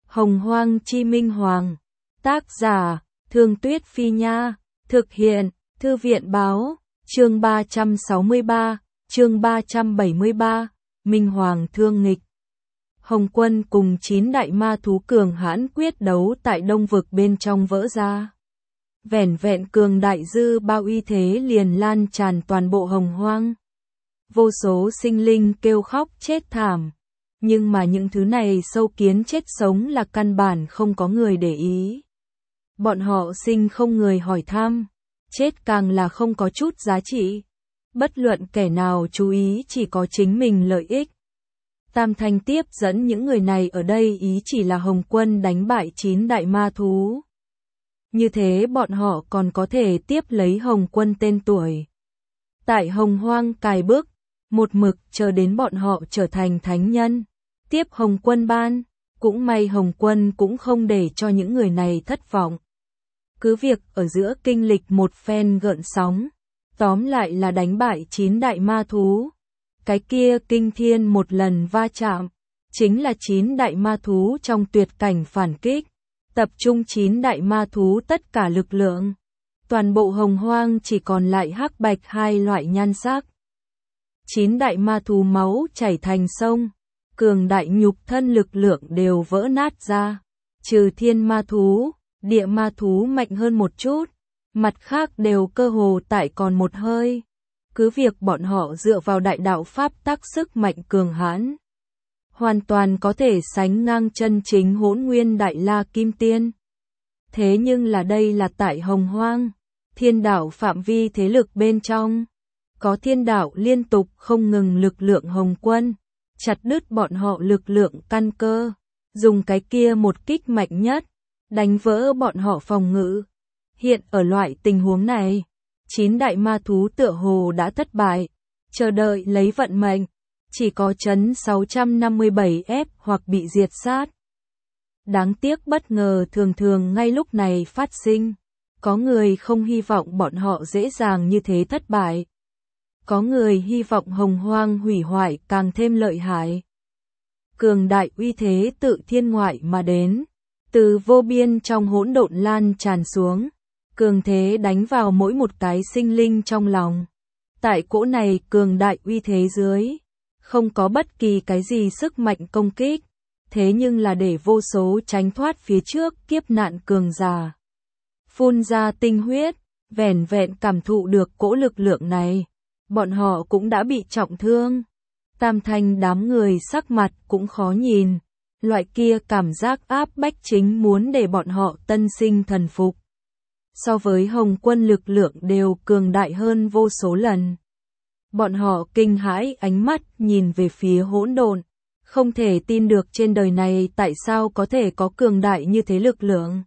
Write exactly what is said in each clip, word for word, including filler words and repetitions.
Hồng Hoang Chi Minh Hoàng. Tác giả, Thương Tuyết Phi Nha. Thực hiện, Thư viện Báo. Chương ba trăm sáu mươi ba, chương ba trăm bảy mươi ba, Minh Hoàng thương nghịch. Hồng Quân cùng chín đại ma thú cường hãn quyết đấu tại Đông Vực bên trong vỡ ra. Vẻn vẹn cường đại dư bao uy thế liền lan tràn toàn bộ Hồng Hoang. Vô số sinh linh kêu khóc chết thảm. Nhưng mà những thứ này sâu kiến chết sống là căn bản không có người để ý. Bọn họ sinh không người hỏi thăm. Chết càng là không có chút giá trị. Bất luận kẻ nào chú ý chỉ có chính mình lợi ích. Tam Thanh tiếp dẫn những người này ở đây ý chỉ là Hồng Quân đánh bại chín đại ma thú. Như thế bọn họ còn có thể tiếp lấy Hồng Quân tên tuổi. Tại Hồng Hoang cài bước, một mực chờ đến bọn họ trở thành thánh nhân. Tiếp Hồng Quân ban, cũng may Hồng Quân cũng không để cho những người này thất vọng. Cứ việc ở giữa kinh lịch một phen gợn sóng, tóm lại là đánh bại chín đại ma thú. Cái kia kinh thiên một lần va chạm, chính là chín đại ma thú trong tuyệt cảnh phản kích, tập trung chín đại ma thú tất cả lực lượng. Toàn bộ Hồng Hoang chỉ còn lại hắc bạch hai loại nhan sắc. Chín đại ma thú máu chảy thành sông, cường đại nhục thân lực lượng đều vỡ nát ra. Trừ thiên ma thú, địa ma thú mạnh hơn một chút, mặt khác đều cơ hồ tại còn một hơi. Cứ việc bọn họ dựa vào đại đạo pháp tắc sức mạnh cường hãn, hoàn toàn có thể sánh ngang chân chính Hỗn Nguyên Đại La Kim Tiên. Thế nhưng là đây là tại Hồng Hoang, thiên đạo phạm vi thế lực bên trong, có thiên đạo liên tục không ngừng lực lượng Hồng Quân, chặt đứt bọn họ lực lượng căn cơ, dùng cái kia một kích mạnh nhất, đánh vỡ bọn họ phòng ngự. Hiện ở loại tình huống này, chín đại ma thú tựa hồ đã thất bại, chờ đợi lấy vận mệnh, chỉ có chấn sáu trăm năm mươi bảy ép hoặc bị diệt sát. Đáng tiếc bất ngờ thường thường ngay lúc này phát sinh, có người không hy vọng bọn họ dễ dàng như thế thất bại. Có người hy vọng Hồng Hoang hủy hoại càng thêm lợi hại. Cường đại uy thế tự thiên ngoại mà đến, từ vô biên trong hỗn độn lan tràn xuống. Cường thế đánh vào mỗi một cái sinh linh trong lòng. Tại cỗ này cường đại uy thế dưới, không có bất kỳ cái gì sức mạnh công kích, thế nhưng là để vô số tránh thoát phía trước kiếp nạn cường giả. Phun ra tinh huyết, vẻn vẹn cảm thụ được cỗ lực lượng này, bọn họ cũng đã bị trọng thương. Tam Thanh đám người sắc mặt cũng khó nhìn, loại kia cảm giác áp bách chính muốn để bọn họ tân sinh thần phục. So với Hồng Quân lực lượng đều cường đại hơn vô số lần. Bọn họ kinh hãi ánh mắt nhìn về phía hỗn độn, không thể tin được trên đời này tại sao có thể có cường đại như thế lực lượng.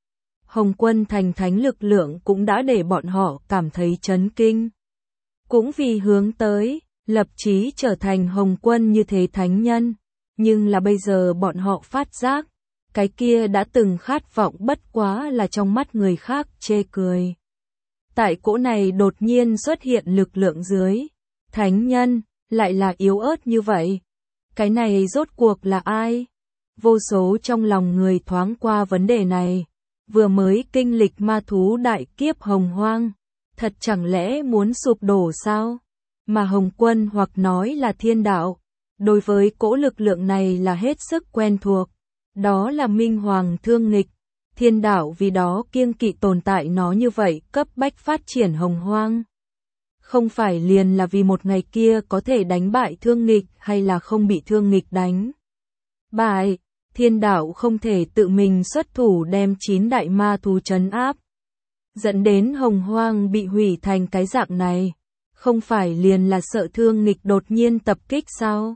Hồng Quân thành thánh lực lượng cũng đã để bọn họ cảm thấy chấn kinh. Cũng vì hướng tới, lập chí trở thành Hồng Quân như thế thánh nhân, nhưng là bây giờ bọn họ phát giác, cái kia đã từng khát vọng bất quá là trong mắt người khác chê cười. Tại cỗ này đột nhiên xuất hiện lực lượng dưới, thánh nhân, lại là yếu ớt như vậy. Cái này rốt cuộc là ai? Vô số trong lòng người thoáng qua vấn đề này, vừa mới kinh lịch ma thú đại kiếp Hồng Hoang, thật chẳng lẽ muốn sụp đổ sao? Mà Hồng Quân hoặc nói là thiên đạo, đối với cỗ lực lượng này là hết sức quen thuộc. Đó là Minh Hoàng thương nghịch, thiên đạo vì đó kiêng kỵ tồn tại nó như vậy cấp bách phát triển Hồng Hoang. Không phải liền là vì một ngày kia có thể đánh bại thương nghịch hay là không bị thương nghịch đánh bại, thiên đạo không thể tự mình xuất thủ đem chín đại ma thú trấn áp, dẫn đến Hồng Hoang bị hủy thành cái dạng này, không phải liền là sợ thương nghịch đột nhiên tập kích sao?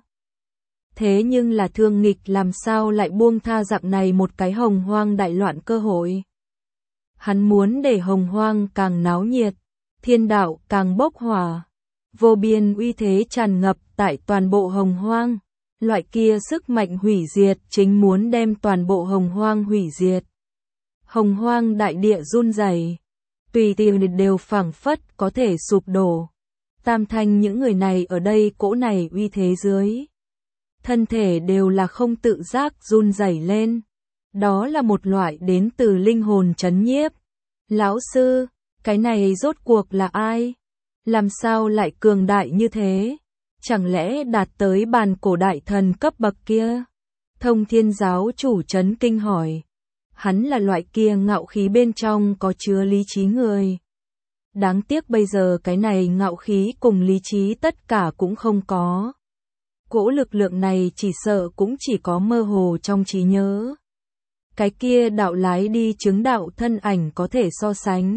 Thế nhưng là thương nghịch làm sao lại buông tha dạng này một cái Hồng Hoang đại loạn cơ hội. Hắn muốn để Hồng Hoang càng náo nhiệt, thiên đạo càng bốc hỏa, vô biên uy thế tràn ngập tại toàn bộ Hồng Hoang. Loại kia sức mạnh hủy diệt chính muốn đem toàn bộ Hồng Hoang hủy diệt. Hồng Hoang đại địa run rẩy, tùy tiện đều phảng phất có thể sụp đổ. Tam Thanh những người này ở đây cỗ này uy thế dưới, thân thể đều là không tự giác run rẩy lên. Đó là một loại đến từ linh hồn trấn nhiếp. Lão sư, cái này rốt cuộc là ai? Làm sao lại cường đại như thế? Chẳng lẽ đạt tới bàn cổ đại thần cấp bậc kia? Thông Thiên giáo chủ chấn kinh hỏi. Hắn là loại kia ngạo khí bên trong có chứa lý trí người. Đáng tiếc bây giờ cái này ngạo khí cùng lý trí tất cả cũng không có. Cỗ lực lượng này chỉ sợ cũng chỉ có mơ hồ trong trí nhớ. Cái kia đạo lái đi chứng đạo thân ảnh có thể so sánh.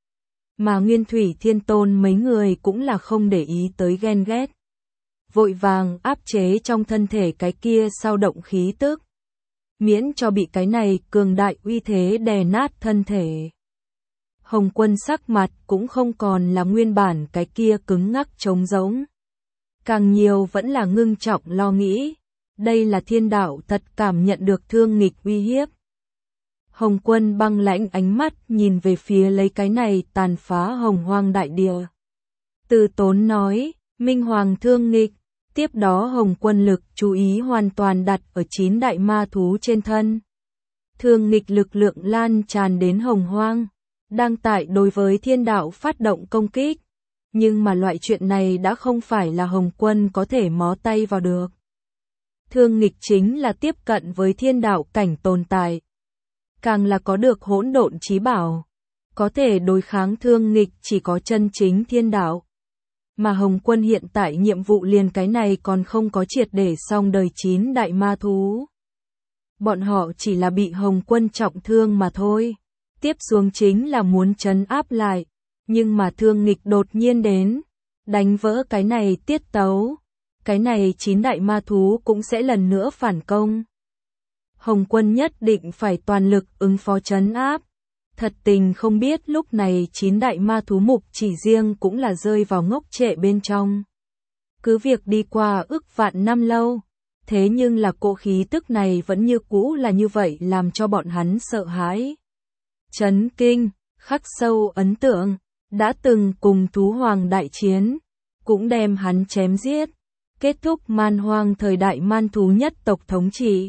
Mà Nguyên Thủy Thiên Tôn mấy người cũng là không để ý tới ghen ghét. Vội vàng áp chế trong thân thể cái kia sao động khí tức. Miễn cho bị cái này cường đại uy thế đè nát thân thể. Hồng Quân sắc mặt cũng không còn là nguyên bản cái kia cứng ngắc trống rỗng. Càng nhiều vẫn là ngưng trọng lo nghĩ. Đây là thiên đạo thật cảm nhận được thương nghịch uy hiếp. Hồng Quân băng lãnh ánh mắt nhìn về phía lấy cái này tàn phá hồng hoang đại địa. Từ Tốn nói, Minh Hoàng thương nghịch. Tiếp đó Hồng Quân lực chú ý hoàn toàn đặt ở chín đại ma thú trên thân. Thương nghịch lực lượng lan tràn đến hồng hoang. Đang tại đối với thiên đạo phát động công kích. Nhưng mà loại chuyện này đã không phải là Hồng Quân có thể mó tay vào được. Thương nghịch chính là tiếp cận với thiên đạo cảnh tồn tại. Càng là có được hỗn độn chí bảo. Có thể đối kháng thương nghịch chỉ có chân chính thiên đạo. Mà Hồng Quân hiện tại nhiệm vụ liền cái này còn không có triệt để xong đời chín đại ma thú. Bọn họ chỉ là bị Hồng Quân trọng thương mà thôi. Tiếp xuống chính là muốn trấn áp lại. Nhưng mà thương nghịch đột nhiên đến. Đánh vỡ cái này tiết tấu. Cái này chín đại ma thú cũng sẽ lần nữa phản công. Hồng Quân nhất định phải toàn lực ứng phó trấn áp. Thật tình không biết lúc này chín đại ma thú mục chỉ riêng cũng là rơi vào ngốc trệ bên trong. Cứ việc đi qua ức vạn năm lâu, thế nhưng là cỗ khí tức này vẫn như cũ là như vậy làm cho bọn hắn sợ hãi. Chấn kinh, khắc sâu ấn tượng, đã từng cùng thú hoàng đại chiến, cũng đem hắn chém giết, kết thúc man hoang thời đại man thú nhất tộc thống trị.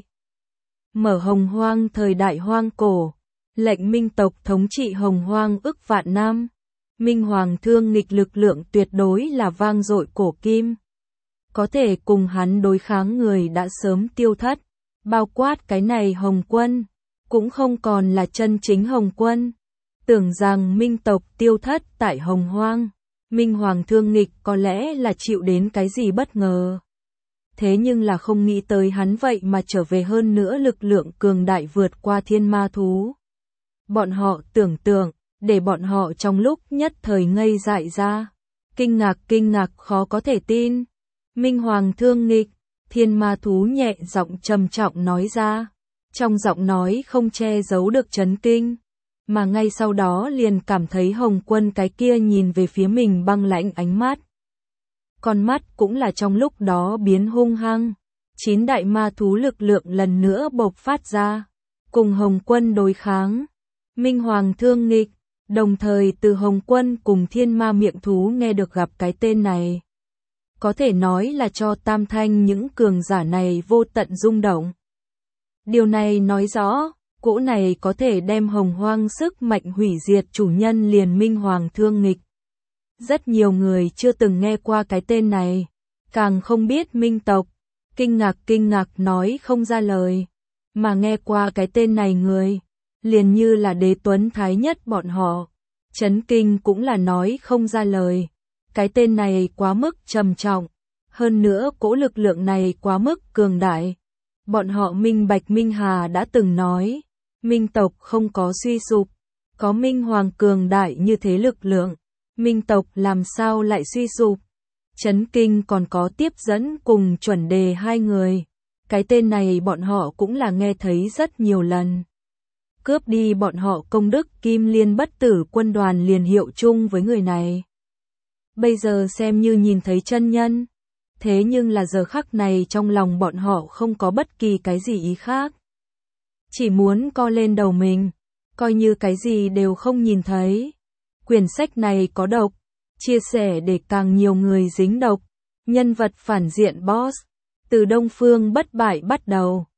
Mở hồng hoang thời đại hoang cổ. Lệnh minh tộc thống trị hồng hoang ức vạn năm. Minh Hoàng thương nghịch lực lượng tuyệt đối là vang dội cổ kim. Có thể cùng hắn đối kháng người đã sớm tiêu thất. Bao quát cái này Hồng Quân. Cũng không còn là chân chính Hồng Quân. Tưởng rằng minh tộc tiêu thất tại hồng hoang. Minh Hoàng thương nghịch có lẽ là chịu đến cái gì bất ngờ. Thế nhưng là không nghĩ tới hắn vậy mà trở về hơn nữa lực lượng cường đại vượt qua thiên ma thú. Bọn họ tưởng tượng, để bọn họ trong lúc nhất thời ngây dại ra. Kinh ngạc kinh ngạc khó có thể tin. Minh Hoàng thương nghịch, thiên ma thú nhẹ giọng trầm trọng nói ra. Trong giọng nói không che giấu được chấn kinh. Mà ngay sau đó liền cảm thấy Hồng Quân cái kia nhìn về phía mình băng lãnh ánh mắt. Con mắt cũng là trong lúc đó biến hung hăng. Chín đại ma thú lực lượng lần nữa bộc phát ra. Cùng Hồng Quân đối kháng. Minh Hoàng thương nghịch, đồng thời từ Hồng Quân cùng thiên ma miệng thú nghe được gặp cái tên này. Có thể nói là cho tam thanh những cường giả này vô tận rung động. Điều này nói rõ, cỗ này có thể đem hồng hoang sức mạnh hủy diệt chủ nhân liền Minh Hoàng thương nghịch. Rất nhiều người chưa từng nghe qua cái tên này, càng không biết minh tộc, kinh ngạc kinh ngạc nói không ra lời, mà nghe qua cái tên này người, liền như là đế tuấn thái nhất bọn họ, chấn kinh cũng là nói không ra lời, cái tên này quá mức trầm trọng, hơn nữa cỗ lực lượng này quá mức cường đại. Bọn họ Minh Bạch Minh Hà đã từng nói, minh tộc không có suy sụp, có Minh Hoàng cường đại như thế lực lượng, minh tộc làm sao lại suy sụp. Chấn kinh còn có tiếp dẫn cùng chuẩn đề hai người, cái tên này bọn họ cũng là nghe thấy rất nhiều lần. Cướp đi bọn họ công đức Kim Liên bất tử quân đoàn liền hiệu chung với người này. Bây giờ xem như nhìn thấy chân nhân. Thế nhưng là giờ khắc này trong lòng bọn họ không có bất kỳ cái gì ý khác. Chỉ muốn co lên đầu mình, coi như cái gì đều không nhìn thấy. Quyển sách này có độc, chia sẻ để càng nhiều người dính độc. Nhân vật phản diện boss, từ Đông Phương bất bại bắt đầu.